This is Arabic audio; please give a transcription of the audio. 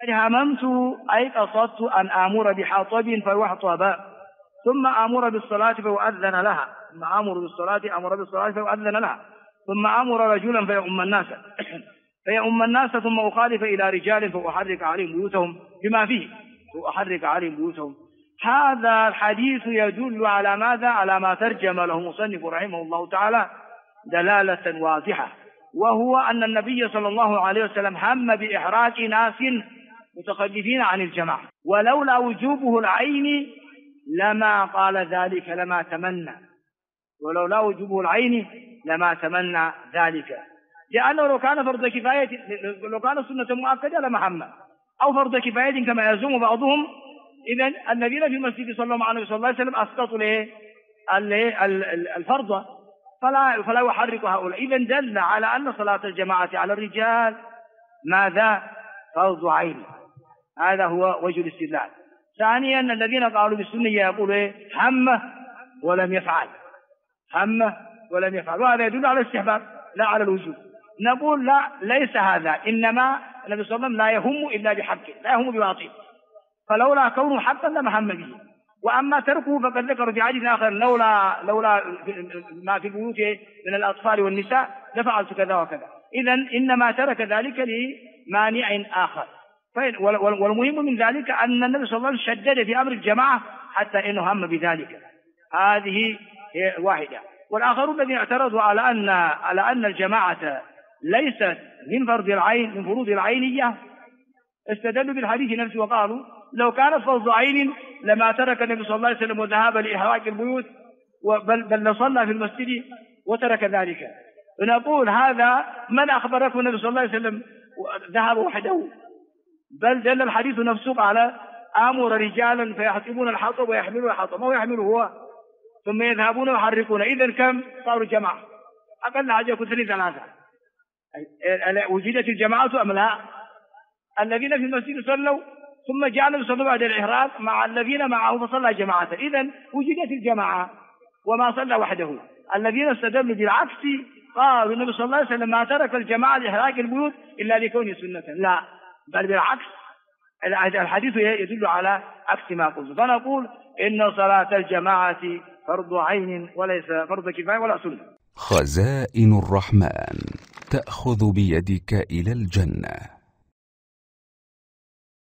هممت أي قصدت أن آمر بحطب فيحطب ثم آمر بالصلاة فيؤذن لها ثم آمر بالصلاة فيؤذن لها ثم آمر رجلا فيؤم الناس ثم أخالف إلى رجال فأحرك عليهم بيوتهم هذا الحديث يدل على ماذا؟ على ما ترجم له مصنف رحمه الله تعالى دلالة واضحة، وهو أن النبي صلى الله عليه وسلم هم بإحراج ناس متخلفين عن الجماعة، ولولا وجوبه العين لما قال ذلك، لما تمنى ذلك، لأنه لو كان فرض كفاية، لو كان سنة مؤكدة لما هم، أو فرض كفاية كما يزعم بعضهم، إذن الذين في المسجد صلى الله عليه وسلم أسقطوا الفرض فلا يحرك هؤلاء. إذن دل على أن صلاة الجماعة على الرجال ماذا؟ فرض عين. هذا هو وجه الاستدلال. ثانيا الذين قالوا بالسنة يقولوا هم ولم يفعل، وهذا يدل على الاستحباب لا على الوجوب. نقول لا، ليس هذا، إنما النبي صلى الله عليه وسلم لا يهم إلا بحق، لا يهم بباطل، فلولا كونه حقا لما هم به. وأما تركه فقد ذكر في حديث آخر لولا ما في البيوت من الأطفال والنساء لفعلت كذا وكذا. إذن إنما ترك ذلك لمانع آخر. والمهم من ذلك أن النبي صلى الله عليه وسلم شدد في أمر الجماعة حتى إنه هم بذلك. هذه هي واحدة. والآخرون الذين اعترضوا على أن الجماعة ليست من فروض العينية استدلوا بالحديث نفسه وقالوا لو كانت فرض عين لما ترك النبي صلى الله عليه وسلم وذهاب لإحراق البيوت، بل لصلى في المسجد وترك ذلك. ونقول هذا من أخبركم النبي صلى الله عليه وسلم ذهب وحده؟ بل دل الحديث نفسه على آمر رجالا فيحطبون الحطب ويحملون الحطب، ما هو يحمله هو، ثم يذهبون ويحركون. إذن كم صاروا جماعة؟ أقل حاجة يكون 3. وجدت الجماعة أم لا؟ الذين في المسجد صلوا ثم جاء صلوا بعد الإحراق مع الذين معه فصلى جماعة. إذن وجدت الجماعة وما صلى وحده. الذين استدلوا بالعكس قالوا النبي صلى الله عليه وسلم ما ترك الجماعة لإحراق البيوت إلا لكونه سنة. لا، بل بالعكس، الحديث يدل على عكس ما قلت. فنقول إن صلاة الجماعة فرض عين وليس فرض كفاية ولا سنة. خزائن الرحمن تأخذ بيدك إلى الجنة.